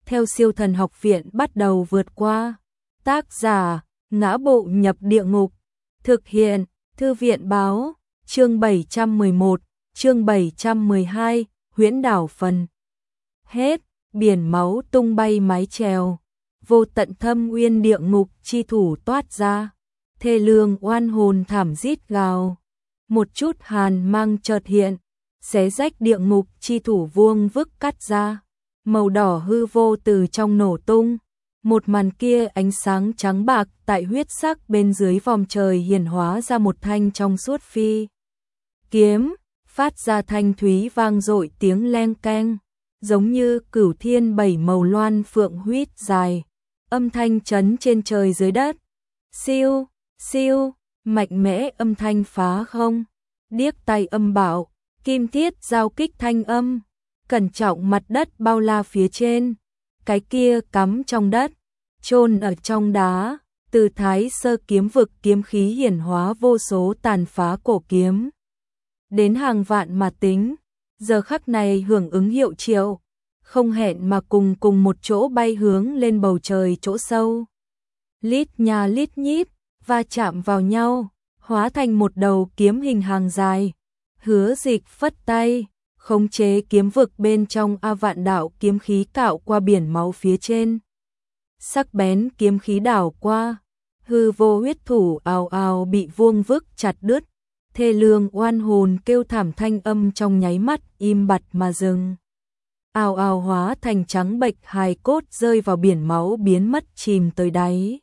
theo Siêu Thần Học Viện bắt đầu vượt qua. Tác giả: Ngã Bộ Nhập Địa Ngục. Thực hiện: Thư viện báo. Chương 711, chương 712, Huyễn Đảo phần hết. Biển máu tung bay mái chèo, vô tận thâm uyên địa ngục chi thủ toát ra, thê lương oan hồn thảm rít gào. Một chút hàn mang chợt hiện, xé rách địa ngục chi thủ vuông vức cắt ra, màu đỏ hư vô từ trong nổ tung. Một màn kia ánh sáng trắng bạc tại huyết sắc bên dưới vòm trời hiển hóa ra một thanh trong suốt phi kiếm, phát ra thanh thúy vang dội tiếng leng keng, giống như cửu thiên bảy màu loan phượng huýt dài, âm thanh chấn trên trời dưới đất. Siêu, siêu, mạnh mẽ âm thanh phá không, điếc tai âm bạo, kim thiết giao kích thanh âm, cẩn trọng mặt đất bao la phía trên, cái kia cắm trong đất, chôn ở trong đá, từ Thái Sơ kiếm vực kiếm khí hiển hóa vô số tàn phá cổ kiếm. Đến hàng vạn mà tính, giờ khắc này hưởng ứng hiệu triệu, không hẹn mà cùng một chỗ bay hướng lên bầu trời chỗ sâu. Lít nha lít nhít, va chạm vào nhau, hóa thành một đầu kiếm hình hàng dài. Hứa Dịch phất tay, khống chế kiếm vực bên trong vạn đạo kiếm khí cạo qua biển máu phía trên. Sắc bén kiếm khí đảo qua, hư vô huyết thủ ào ào bị vuông vức chặt đứt, thê lương oan hồn kêu thảm thanh âm trong nháy mắt im bặt mà dừng. Ào ào hóa thành trắng bệch hài cốt rơi vào biển máu biến mất chìm tới đáy.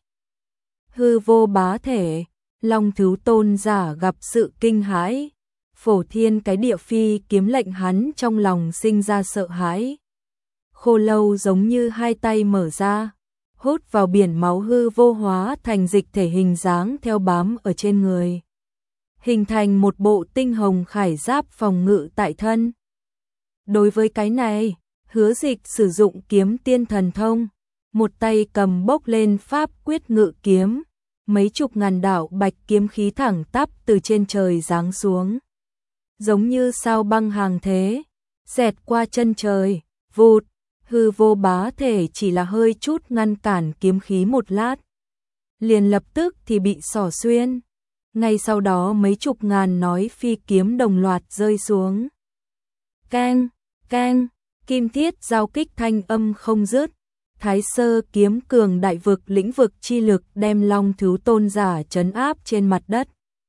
Hư vô bá thể, Long Thứ Tôn giả gặp sự kinh hãi, phổ thiên cái địa phi kiếm lệnh hắn trong lòng sinh ra sợ hãi. Khô lâu giống như hai tay mở ra, hút vào biển máu hư vô hóa thành dịch thể hình dáng theo bám ở trên người, hình thành một bộ tinh hồng khải giáp phòng ngự tại thân. Đối với cái này, Hứa Dịch sử dụng kiếm tiên thần thông, một tay cầm bốc lên pháp quyết ngự kiếm, mấy chục ngàn đạo bạch kiếm khí thẳng tắp từ trên trời giáng xuống, giống như sao băng hàng thế, xẹt qua chân trời, vụt. Hư vô bá thể chỉ là hơi chút ngăn cản kiếm khí một lát, liền lập tức thì bị xỏ xuyên. Ngay sau đó mấy chục ngàn nói phi kiếm đồng loạt rơi xuống. Keng, keng, kim thiết giao kích thanh âm không dứt. Thái Sơ kiếm cường đại vực lĩnh vực chi lực đem Long Thứ Tôn giả trấn áp trên mặt đất.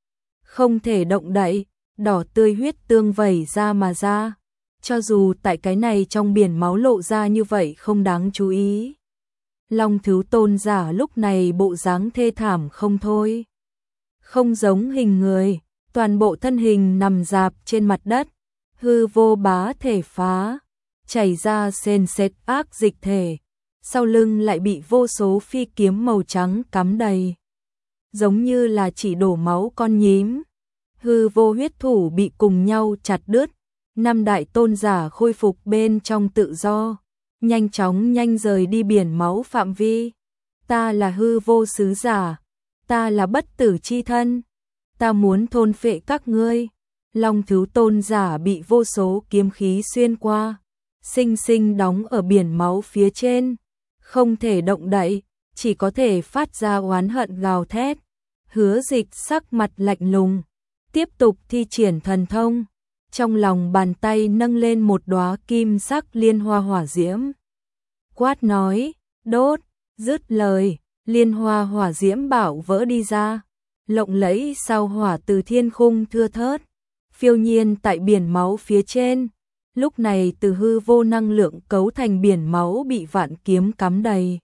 Không thể động đậy, đỏ tươi huyết tương vẩy ra mà ra. Cho dù tại cái này trong biển máu lộ ra như vậy không đáng chú ý. Long Thứ Tôn giả lúc này bộ dáng thê thảm không thôi. Không giống hình người, toàn bộ thân hình nằm rạp trên mặt đất, hư vô bá thể phá, chảy ra sền sệt ác dịch thể, sau lưng lại bị vô số phi kiếm màu trắng cắm đầy. Giống như là chỉ đổ máu con nhím, hư vô huyết thủ bị cùng nhau chặt đứt. Năm đại tôn giả khôi phục bên trong tự do, nhanh chóng rời đi biển máu phạm vi. Ta là hư vô sứ giả, ta là bất tử chi thân, ta muốn thôn phệ các ngươi. Long Thứ Tôn giả bị vô số kiếm khí xuyên qua, sinh sinh đóng ở biển máu phía trên, không thể động đậy, chỉ có thể phát ra oán hận gào thét. Hứa Dịch sắc mặt lạnh lùng, tiếp tục thi triển thần thông. Trong lòng bàn tay nâng lên một đóa kim sắc liên hoa hỏa diễm. Quát nói, đốt, dứt lời, liên hoa hỏa diễm bảo vỡ đi ra. Lộng lẫy sao hỏa từ thiên khung thưa thớt, phiêu nhiên tại biển máu phía trên. Lúc này từ hư vô năng lượng cấu thành biển máu bị vạn kiếm cắm đầy.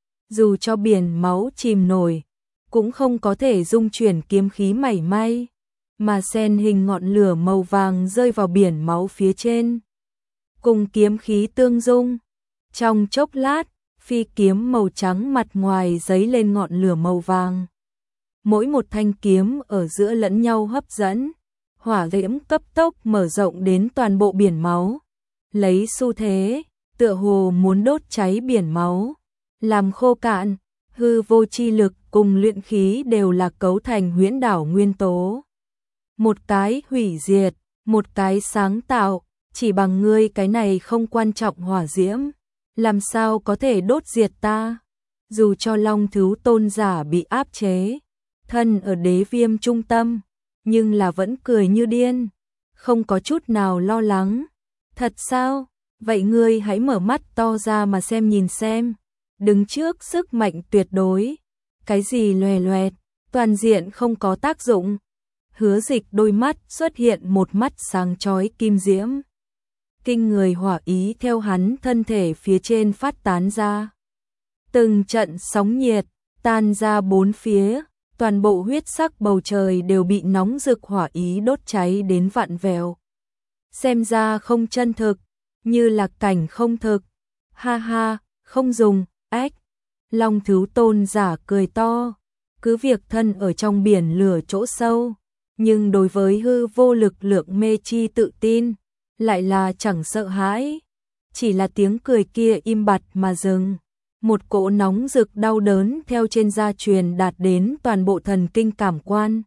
Dù cho biển máu chìm nổi, cũng không có thể dung chuyển kiếm khí mảy may. Mà sen hình ngọn lửa màu vàng rơi vào biển máu phía trên, cùng kiếm khí tương dung. Trong chốc lát, phi kiếm màu trắng mặt ngoài giấy lên ngọn lửa màu vàng. Mỗi một thanh kiếm ở giữa lẫn nhau hấp dẫn, hỏa diễm cấp tốc mở rộng đến toàn bộ biển máu, lấy xu thế, tựa hồ muốn đốt cháy biển máu, làm khô cạn. Hư vô chi lực cùng luyện khí đều là cấu thành huyễn đảo nguyên tố. Một cái hủy diệt, một cái sáng tạo, chỉ bằng ngươi cái này không quan trọng hỏa diễm, làm sao có thể đốt diệt ta? Dù cho Long Thứ Tôn giả bị áp chế, thân ở đế viêm trung tâm, nhưng là vẫn cười như điên, không có chút nào lo lắng. Thật sao? Vậy ngươi hãy mở mắt to ra mà xem nhìn xem. Đứng trước sức mạnh tuyệt đối, cái gì loè loẹt, toàn diện không có tác dụng. Hứa Dịch đôi mắt xuất hiện một mắt sáng chói kim diễm. Kinh người hỏa ý theo hắn thân thể phía trên phát tán ra. Từng trận sóng nhiệt tan ra bốn phía, toàn bộ huyết sắc bầu trời đều bị nóng rực hỏa ý đốt cháy đến vặn vẹo. Xem ra không chân thực, như là cảnh không thực. Ha ha, không dùng, ếch. Long Thứ Tôn giả cười to, cứ việc thân ở trong biển lửa chỗ sâu, nhưng đối với hư vô lực lượng mê chi tự tin, lại là chẳng sợ hãi. Chỉ là tiếng cười kia im bặt mà dừng. Một cỗ nóng rực đau đớn theo trên da truyền đạt đến toàn bộ thần kinh cảm quan.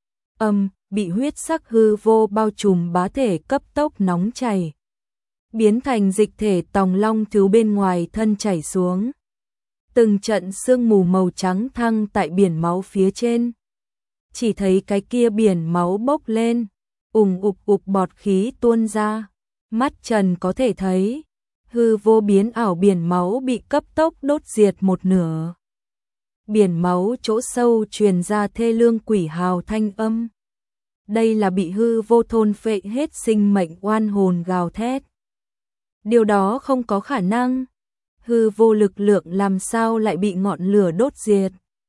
Bị huyết sắc hư vô bao trùm bá thể cấp tốc nóng chảy, biến thành dịch thể tòng Long Thứ bên ngoài thân chảy xuống. Từng trận sương mù màu trắng thăng tại biển máu phía trên. Chỉ thấy cái kia biển máu bốc lên, ục bọt khí tuôn ra. Mắt trần có thể thấy, hư vô biến ảo biển máu bị cấp tốc đốt diệt một nửa. Biển máu chỗ sâu truyền ra thê lương quỷ hào thanh âm. Đây là bị hư vô thôn phệ hết sinh mệnh oan hồn gào thét. Điều đó không có khả năng. Hư vô lực lượng làm sao lại bị ngọn lửa đốt diệt?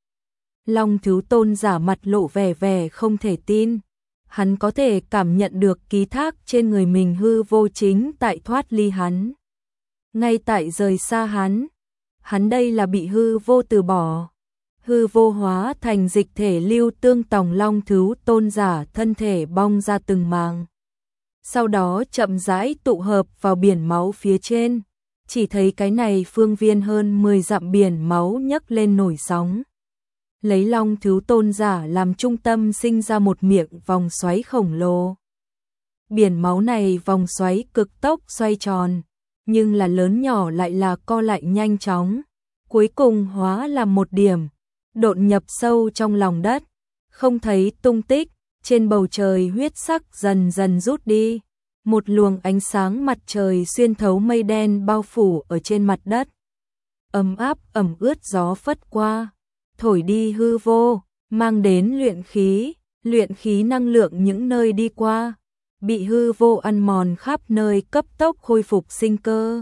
Long Thứ Tôn giả mặt lộ vẻ không thể tin. Hắn có thể cảm nhận được ký thác trên người mình hư vô chính tại thoát ly hắn. Ngay tại rời xa hắn đây là bị hư vô từ bỏ. Hư vô hóa thành dịch thể lưu tương tòng Long Thứ Tôn giả thân thể bong ra từng màng. Sau đó chậm rãi tụ hợp vào biển máu phía trên. Chỉ thấy cái này phương viên hơn 10 dặm biển máu nhấc lên nổi sóng. Lấy Long Thứ Tôn giả làm trung tâm sinh ra một miệng vòng xoáy khổng lồ. Biển máu này vòng xoáy cực tốc xoay tròn, nhưng là lớn nhỏ lại là co lại nhanh chóng. Cuối cùng hóa làm một điểm, độn nhập sâu trong lòng đất, không thấy tung tích. Trên bầu trời huyết sắc dần dần rút đi. Một luồng ánh sáng mặt trời xuyên thấu mây đen bao phủ ở trên mặt đất. Ấm áp ẩm ướt gió phất qua, thổi đi hư vô, mang đến luyện khí năng lượng những nơi đi qua, bị hư vô ăn mòn khắp nơi cấp tốc khôi phục sinh cơ.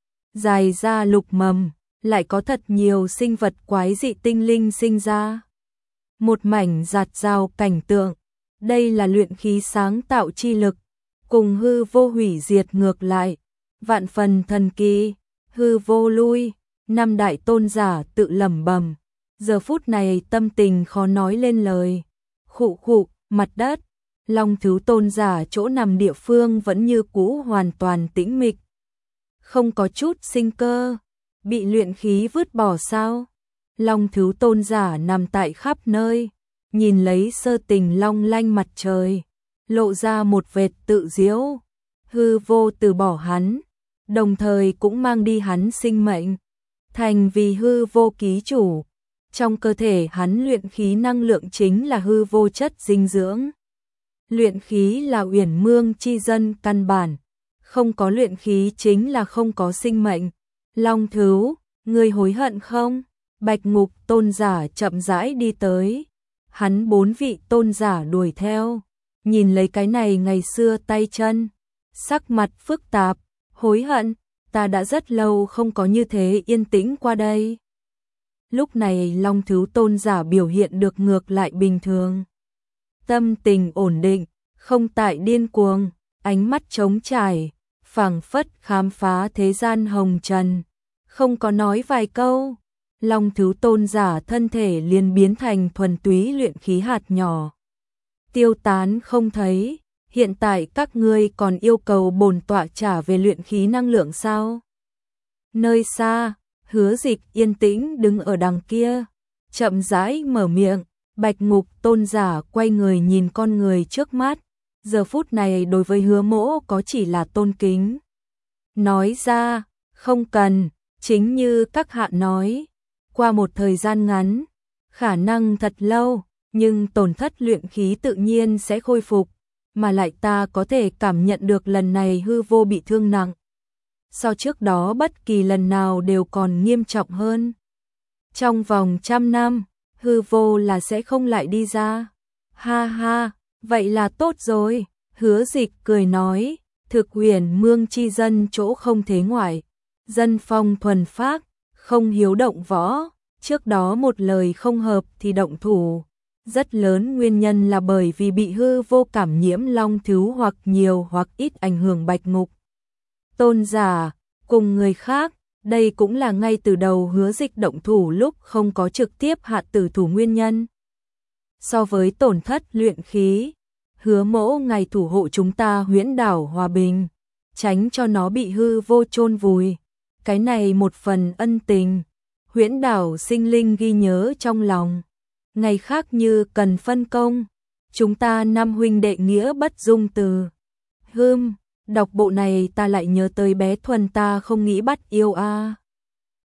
Dài ra lục mầm, lại có thật nhiều sinh vật quái dị tinh linh sinh ra. Một mảnh giạt rào cảnh tượng, đây là luyện khí sáng tạo chi lực, cùng hư vô hủy diệt ngược lại, vạn phần thần kỳ. Hư vô lui, năm đại tôn giả tự lẩm bẩm, giờ phút này tâm tình khó nói lên lời. Khụ, mặt đất, Long Thứ Tôn giả chỗ nằm địa phương vẫn như cũ hoàn toàn tĩnh mịch, không có chút sinh cơ. Bị luyện khí vứt bỏ sao? Long Thứ Tôn giả nằm tại khắp nơi, nhìn lấy sơ tình long lanh mặt trời, lộ ra một vệt tự diễu. Hư vô từ bỏ hắn, đồng thời cũng mang đi hắn sinh mệnh, thành vì hư vô ký chủ. Trong cơ thể hắn luyện khí năng lượng chính là hư vô chất dinh dưỡng. Luyện khí là uyển mương chi dân căn bản, không có luyện khí chính là không có sinh mệnh. Long Thứ, ngươi hối hận không? Bạch Ngục Tôn giả chậm rãi đi tới, hắn 4 vị tôn giả đuổi theo, nhìn lấy cái này ngày xưa tay chân, sắc mặt phức tạp. Hối hận, ta đã rất lâu không có như thế yên tĩnh qua đây. Lúc này Long Thứ Tôn giả biểu hiện được ngược lại bình thường, tâm tình ổn định, không tại điên cuồng, ánh mắt trống trải, phảng phất khám phá thế gian hồng trần. Không có nói vài câu, Long Thứ Tôn giả thân thể liền biến thành thuần túy luyện khí hạt nhỏ, tiêu tán không thấy. Hiện tại các ngươi còn yêu cầu bổn tọa trả về luyện khí năng lượng sao? Nơi xa, Hứa Dịch yên tĩnh đứng ở đằng kia, chậm rãi mở miệng. Bạch Ngục Tôn giả quay người nhìn con người trước mắt, giờ phút này đối với Hứa Mỗ có chỉ là tôn kính. Nói ra, không cần, Chính như các hạ nói, qua một thời gian ngắn, khả năng thật lâu, nhưng tổn thất luyện khí tự nhiên sẽ khôi phục, mà lại ta có thể cảm nhận được lần này hư vô bị thương nặng. So trước đó bất kỳ lần nào đều còn nghiêm trọng hơn. Trong vòng 100 năm, hư vô là sẽ không lại đi ra. Ha ha, vậy là tốt rồi. Hứa Dịch cười nói, thực huyền mương chi dân chỗ không thế ngoại. Dân phong thuần phác, không hiếu động võ. Trước đó một lời không hợp thì động thủ. Rất lớn nguyên nhân là bởi vì bị hư vô cảm nhiễm long thứ hoặc nhiều hoặc ít ảnh hưởng Bạch Ngục tôn giả, cùng người khác. Đây cũng là ngay từ đầu Hứa Dịch động thủ lúc không có trực tiếp hạ tử thủ nguyên nhân. So với tổn thất luyện khí, Hứa Mỗ ngài thủ hộ chúng ta Huyễn Đảo hòa bình, tránh cho nó bị hư vô chôn vùi. Cái này một phần ân tình, Huyễn Đảo sinh linh ghi nhớ trong lòng. Ngày khác như cần phân công, chúng ta năm huynh đệ nghĩa bất dung từ. Đọc bộ này ta lại nhớ tới bé Thuần ta không nghĩ bắt yêu a.